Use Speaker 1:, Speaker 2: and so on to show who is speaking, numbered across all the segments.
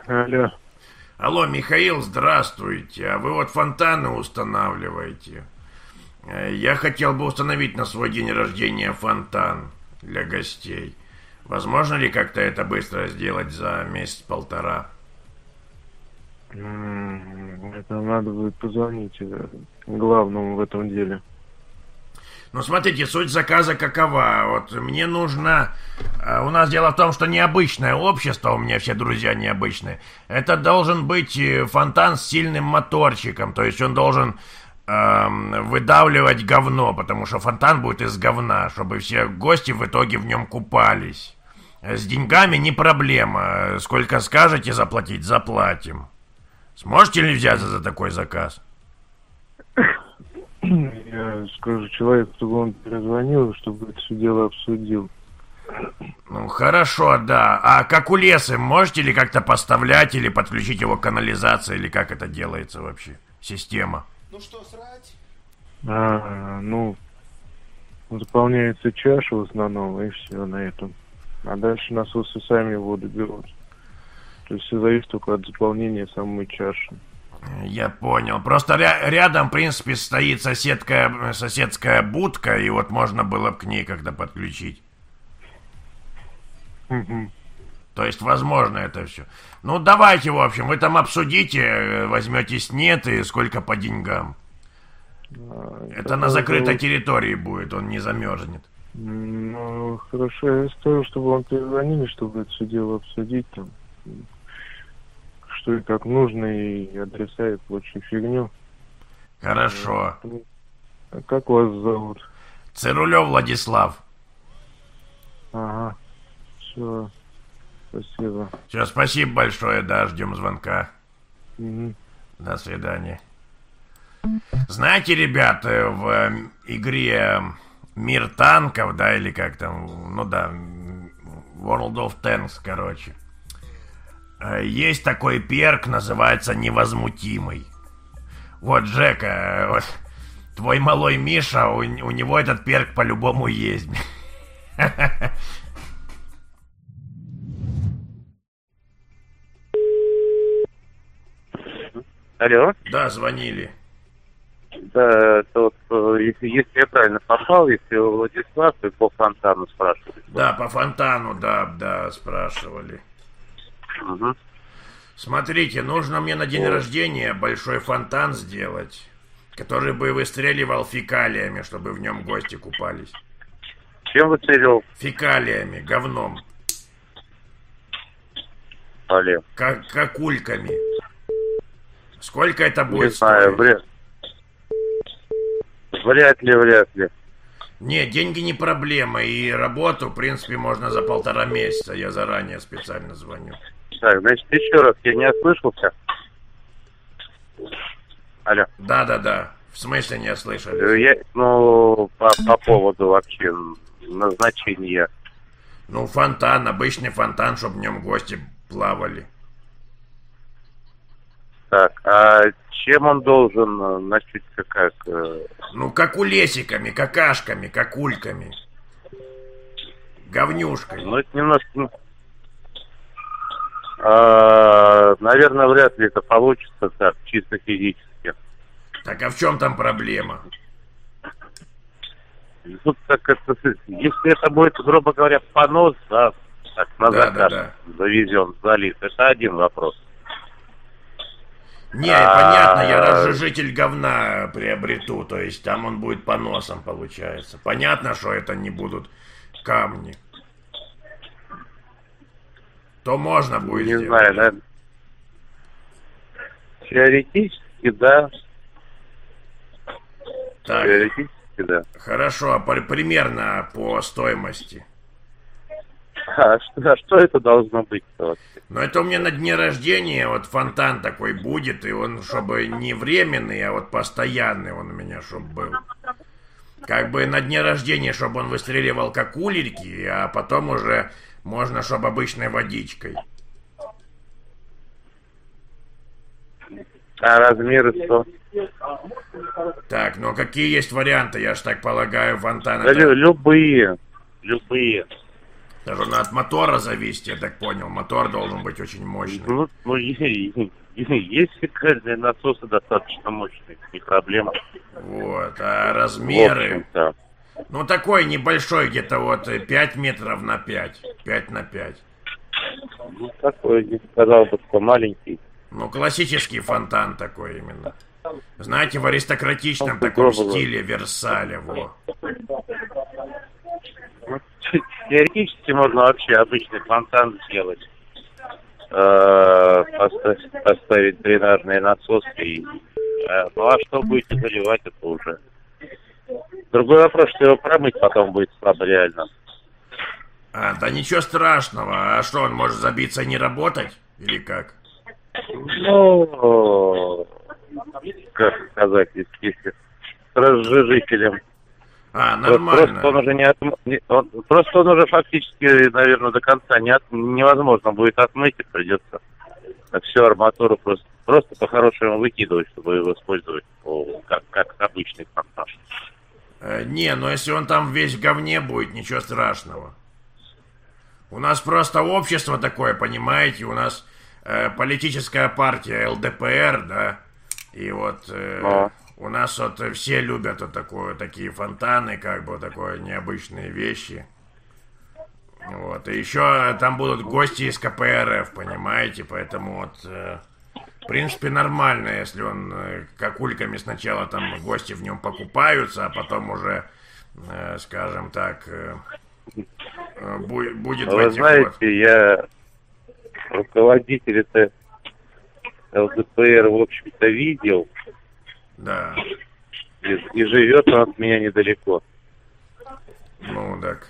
Speaker 1: Алло.
Speaker 2: Алло, Михаил, здравствуйте. А вы вот фонтаны устанавливаете. Я хотел бы установить на свой день рождения фонтан для гостей. Возможно ли как-то это быстро сделать за месяц-полтора?
Speaker 1: Это надо будет позвонить главному в этом деле.
Speaker 2: Ну, смотрите, суть заказа какова. Вот мне нужно... У нас дело в том, что необычное общество, у меня все друзья необычные. Это должен быть фонтан с сильным моторчиком. То есть он должен выдавливать говно, потому что фонтан будет из говна, чтобы все гости в итоге в нем купались. С деньгами не проблема. Сколько скажете заплатить, заплатим. Сможете ли взяться за такой заказ?
Speaker 1: Я скажу человеку, чтобы он перезвонил, чтобы это все дело обсудил.
Speaker 2: Ну, хорошо, да. А как у леса, можете ли как-то поставлять или подключить его к канализации, или как это делается вообще? Система.
Speaker 3: Ну что, срать?
Speaker 1: Заполняется чаша в основном, и все на этом. А дальше насосы сами воду берут. То есть все зависит только от заполнения самой чаши.
Speaker 2: Я понял. Просто рядом, в принципе, стоит соседская будка, и вот можно было бы к ней как-то подключить. То есть, возможно, это все. Ну, давайте, в общем, вы там обсудите, возьмете снет и сколько по деньгам. Это на закрытой территории будет, он не замерзнет.
Speaker 1: Ну, хорошо, я скажу, чтобы он перезвонили, чтобы это все дело обсудить там. Что и как нужно, и адреса, и прочую фигню.
Speaker 2: Хорошо.
Speaker 1: А как вас зовут?
Speaker 2: Цирулев Владислав.
Speaker 1: Ага. Все. Спасибо.
Speaker 2: Все, спасибо большое, да, ждем звонка.
Speaker 1: Угу.
Speaker 2: До свидания. Знаете, ребята, в игре Мир танков, да, или как там, ну да, World of Tanks, короче, есть такой перк, называется Невозмутимый. Вот, Жека, вот, твой малой Миша, у него этот перк по-любому есть.
Speaker 4: Алло.
Speaker 2: Да, звонили.
Speaker 4: Да, это вот, если я правильно попал, если Владислав, то по фонтану спрашивали.
Speaker 2: Да, по фонтану, да, спрашивали.
Speaker 4: Угу.
Speaker 2: Смотрите, нужно мне на день рождения большой фонтан сделать, который бы выстреливал фекалиями, чтобы в нем гости купались.
Speaker 4: Чем выстреливал?
Speaker 2: Фекалиями, говном.
Speaker 4: Алло.
Speaker 2: Какульками. Сколько это будет
Speaker 4: Не знаю,
Speaker 2: стоить?
Speaker 4: Вряд ли.
Speaker 2: Нет, деньги не проблема, и работу, в принципе, можно за 1,5 месяца. Я заранее специально звоню.
Speaker 4: Так, значит, еще раз, я не ослышался. Алло.
Speaker 2: Да. В смысле не ослышали?
Speaker 4: Я, по поводу вообще назначения.
Speaker 2: Ну, фонтан, обычный фонтан, чтобы в нем гости плавали.
Speaker 4: Так, а чем он должен, значит, как?
Speaker 2: Ну, какулесиками, какашками, какульками. Говнюшкой.
Speaker 4: Ну, это немножко... наверное, вряд ли это получится так, чисто физически.
Speaker 2: Так, а в чем там проблема?
Speaker 4: Тут так это, если это будет, грубо говоря, понос, да, так, на заказ завезен, залит, это один вопрос.
Speaker 2: Не, понятно, я разжижитель говна приобрету, то есть там он будет поносом, получается. Понятно, что это не будут камни. То можно будет
Speaker 4: не
Speaker 2: сделать.
Speaker 4: Не знаю, да. Теоретически, да.
Speaker 2: Так,
Speaker 4: теоретически, да.
Speaker 2: Хорошо, а примерно по стоимости?
Speaker 4: А что это должно быть-то?
Speaker 2: Ну, это у меня на дне рождения вот фонтан такой будет, и он, чтобы не временный, а вот постоянный он у меня, чтобы был. Как бы на дне рождения, чтобы он выстреливал как улитки, а потом уже можно, чтобы обычной водичкой.
Speaker 4: А размеры что?
Speaker 2: Так, ну какие есть варианты, я ж так полагаю, фонтана?
Speaker 4: Да, любые.
Speaker 2: Это же от мотора зависит, я так понял. Мотор должен быть очень мощный.
Speaker 4: Ну есть фекальные насосы достаточно мощные, не проблема.
Speaker 2: Вот, а размеры...
Speaker 4: В
Speaker 2: ну, такой небольшой, где-то вот 5 метров на 5. 5 на 5.
Speaker 4: Ну, такой, не сказал бы, что маленький.
Speaker 2: Ну, классический фонтан такой именно. Знаете, в аристократичном таком стиле Версаля, во.
Speaker 4: Ну, теоретически можно вообще обычный фонтан сделать. Поставить дренажные насосы и... Ну, а что будете заливать, это уже... Другой вопрос, что его промыть потом будет слабо реально.
Speaker 2: Да ничего страшного. А что, он может забиться и не работать? Или как?
Speaker 4: Ну, как сказать, если с разжижителем.
Speaker 2: Нормально.
Speaker 4: Просто он уже фактически, наверное, до конца невозможно будет отмыть, и придется всю арматуру просто по-хорошему выкидывать, чтобы его использовать как обычный фонтан.
Speaker 2: Не, но если он там весь в говне будет, ничего страшного. У нас просто общество такое, понимаете, у нас политическая партия ЛДПР, да, и вот у нас вот все любят вот такие фонтаны, как бы такое необычные вещи. Вот, и еще там будут гости из КПРФ, понимаете, поэтому вот, в принципе, нормально, если он какульками сначала там гости в нем покупаются, а потом уже, скажем так, будет в
Speaker 4: Вы
Speaker 2: этих
Speaker 4: знаете,
Speaker 2: вот...
Speaker 4: я руководитель ЛДПР, в общем-то, видел.
Speaker 2: Да.
Speaker 4: И живет он от меня недалеко.
Speaker 2: Ну, так.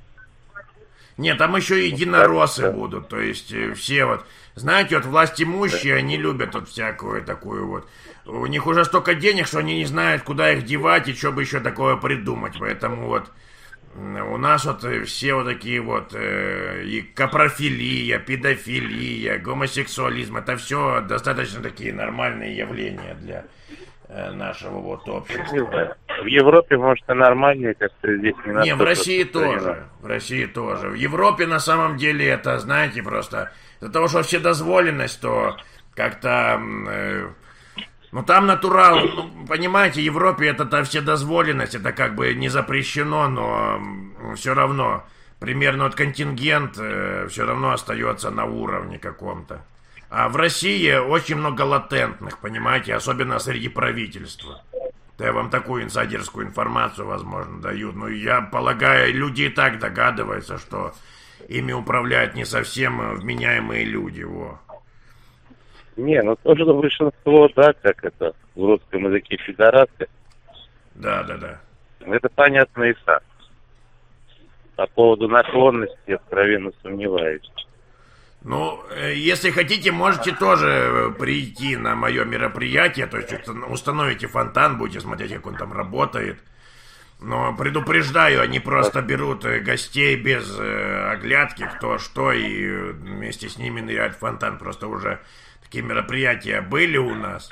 Speaker 2: Нет, там еще и единороссы будут, то есть все вот... Знаете, вот власть имущие, они любят вот всякую такую вот... У них уже столько денег, что они не знают, куда их девать и что бы еще такое придумать. Поэтому вот у нас вот все вот такие вот и капрофилия, педофилия, гомосексуализм. Это все достаточно такие нормальные явления для нашего вот общества.
Speaker 4: В Европе, может, и нормальнее, как-то здесь не
Speaker 2: Не, в России тоже. В России тоже. В Европе на самом деле это, знаете, просто из-за того, что вседозволенность, то как-то... ну, там натурал, ну, понимаете, в Европе это вседозволенность, это как бы не запрещено, но все равно примерно вот контингент все равно остается на уровне каком-то. А в России очень много латентных, понимаете, особенно среди правительства. Да я вам такую инсайдерскую информацию, возможно, даю. Но я полагаю, люди и так догадываются, что ими управляют не совсем вменяемые люди, во.
Speaker 4: Не, ну тоже большинство, да, как это в русском языке пидорасы.
Speaker 2: Да.
Speaker 4: Это понятно и так. По поводу наклонности откровенно сомневаюсь.
Speaker 2: Ну, если хотите, можете тоже прийти на мое мероприятие, то есть установите фонтан, будете смотреть, как он там работает. Но предупреждаю, они просто берут гостей без оглядки, кто что, и вместе с ними ныряют в фонтан. Просто уже такие мероприятия были у нас.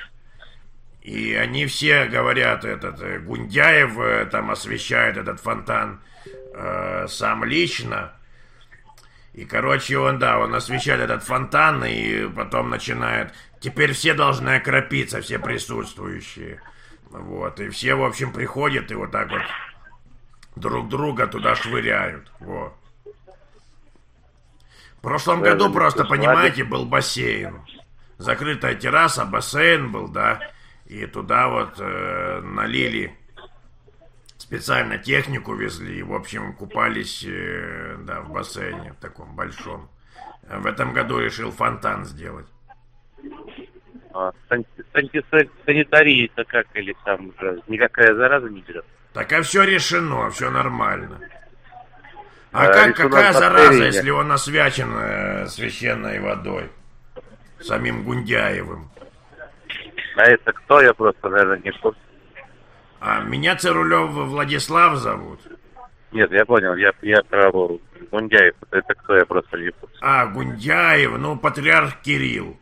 Speaker 2: И они все говорят, Гундяев там освещает этот фонтан сам лично. И, короче, он освещает этот фонтан, и потом начинает... Теперь все должны окропиться, все присутствующие. Вот, и все, в общем, приходят и вот так вот друг друга туда швыряют. Вот. В прошлом году просто, понимаете, был бассейн. Закрытая терраса, бассейн был, да. И туда вот налили... Специально технику везли, и, в общем, купались, в бассейне, в таком большом. В этом году решил фонтан сделать.
Speaker 4: Санитария-то как, или там уже никакая зараза не берет?
Speaker 2: Так, а все решено, все нормально. Какая зараза, если он освячен священной водой? Самим Гундяевым.
Speaker 4: А это кто? Я просто, наверное, не в курсе.
Speaker 2: А меня Цирулев Владислав зовут.
Speaker 4: Нет, я понял, я про Гундяев. Это кто, я просто не в курсе.
Speaker 2: Гундяев, патриарх Кирилл.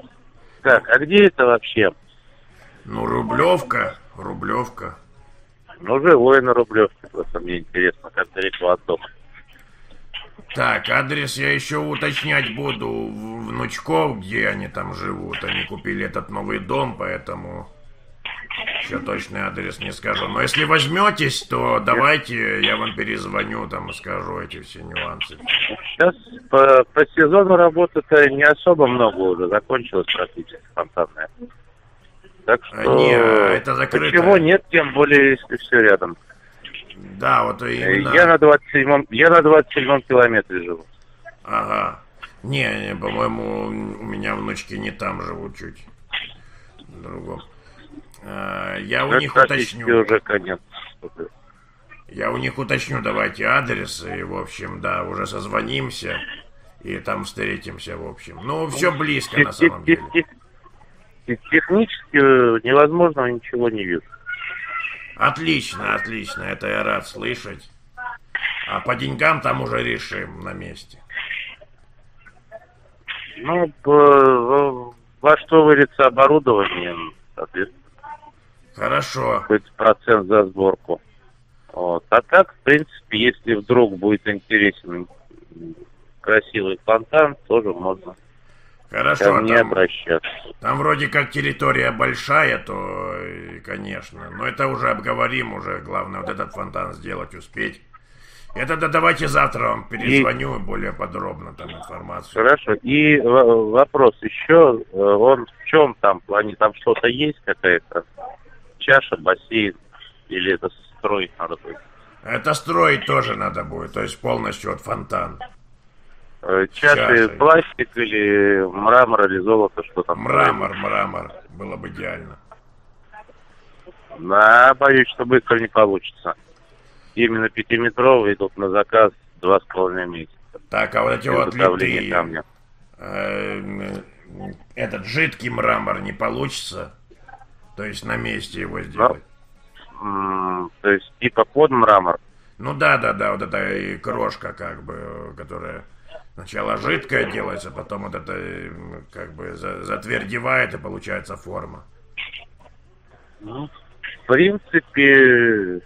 Speaker 4: Так, а где это вообще?
Speaker 2: Рублевка.
Speaker 4: Ну, живой на Рублевке, просто мне интересно, как далеко от дома.
Speaker 2: Так, адрес я еще уточнять буду внучков, где они там живут. Они купили этот новый дом, поэтому еще точный адрес не скажу. Но если возьметесь, то давайте я вам перезвоню там и скажу эти все нюансы.
Speaker 4: Сейчас по сезону работы-то не особо много уже, закончилась практически фонтанная. Так что
Speaker 2: Не, это закрыто.
Speaker 4: Почему нет, тем более, если все рядом.
Speaker 2: Да, вот именно.
Speaker 4: Я на 27-м километре живу.
Speaker 2: Ага. Не, по-моему, у меня внучки не там живут чуть. В другом. Я у них уточню.
Speaker 4: Уже конец.
Speaker 2: Я у них уточню, давайте адрес. И, в общем, да, уже созвонимся. И там встретимся, в общем. Ну, все близко на самом деле.
Speaker 4: Технически невозможно, ничего не вижу.
Speaker 2: Отлично, отлично. Это я рад слышать. А по деньгам там уже решим на месте.
Speaker 4: Ну, во что выльется оборудование, соответственно.
Speaker 2: Хорошо.
Speaker 4: Какой-то процент за сборку. Вот. А так, в принципе, если вдруг будет интересен красивый фонтан, тоже можно
Speaker 2: Хорошо,
Speaker 4: ко мне обращаться.
Speaker 2: Там вроде как территория большая, то, конечно. Но это уже обговорим, уже главное вот этот фонтан сделать, успеть. Это да, давайте завтра вам перезвоню и более подробно там информацию.
Speaker 4: Хорошо. И вопрос еще, он в чем там плане? Там что-то есть, какая-то чаша, бассейн, или это строить надо будет?
Speaker 2: Это строить тоже надо будет, то есть полностью вот фонтан.
Speaker 4: Чаши пластик или мрамор, или золото, что там?
Speaker 2: Мрамор, было бы идеально.
Speaker 4: Да, боюсь, что быстро не получится. Именно 5-метровые идут на заказ 2,5 месяца.
Speaker 2: Так, а вот эти вот литые, этот жидкий мрамор не получится? То есть на месте его сделать?
Speaker 4: То есть типа под мрамор?
Speaker 2: Ну да, вот эта и крошка как бы, которая сначала жидкая делается, потом вот это как бы затвердевает и получается форма.
Speaker 4: Ну, в принципе,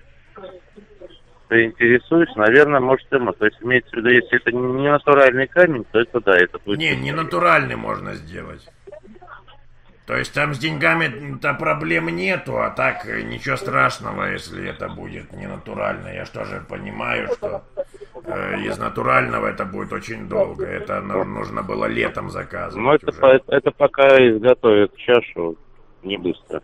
Speaker 4: интересуюсь, наверное, может ему. То есть имеется в виду, если это не натуральный камень, то это да, это будет...
Speaker 2: Не натуральный можно сделать. То есть там с деньгами-то проблем нету, а так ничего страшного, если это будет не натурально. Я что же понимаю, что из натурального это будет очень долго. Это нужно было летом заказывать.
Speaker 4: Ну, это пока изготовят чашу, не быстро.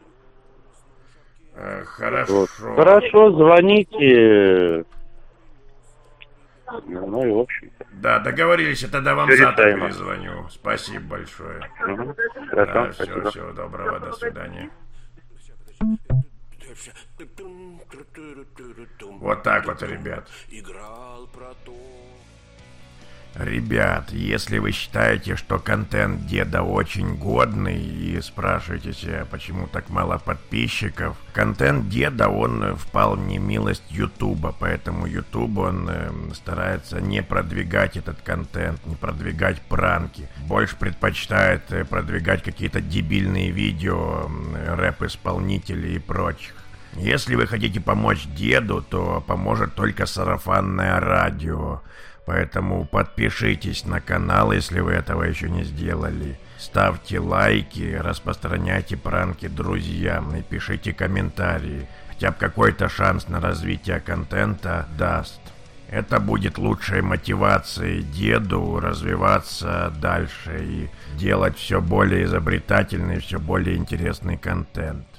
Speaker 2: Хорошо.
Speaker 4: Вот. Хорошо, звоните. Ну и в общем.
Speaker 2: Да, договорились, я тогда вам завтра перезвоню. Спасибо большое.
Speaker 4: Угу.
Speaker 2: Да, всего доброго, до свидания. Вот так вот, ребят. Ребят, если вы считаете, что контент деда очень годный и спрашиваете себя, почему так мало подписчиков, контент деда, он впал в немилость Ютуба, поэтому Ютуб, он старается не продвигать этот контент, не продвигать пранки, больше предпочитает продвигать какие-то дебильные видео, рэп-исполнителей и прочих. Если вы хотите помочь деду, то поможет только сарафанное радио. Поэтому подпишитесь на канал, если вы этого еще не сделали. Ставьте лайки, распространяйте пранки друзьям и пишите комментарии. Хотя бы какой-то шанс на развитие контента даст. Это будет лучшей мотивацией деду развиваться дальше и делать все более изобретательный, все более интересный контент.